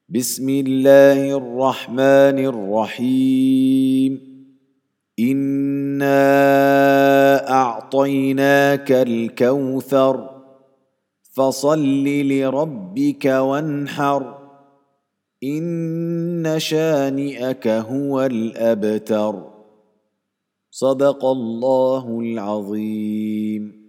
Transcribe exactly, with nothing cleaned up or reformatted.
بسم الله الرحمن الرحيم. إنا أعطيناك الكوثر فصل لربك وانحر إن شانئك هو الأبتر. صدق الله العظيم.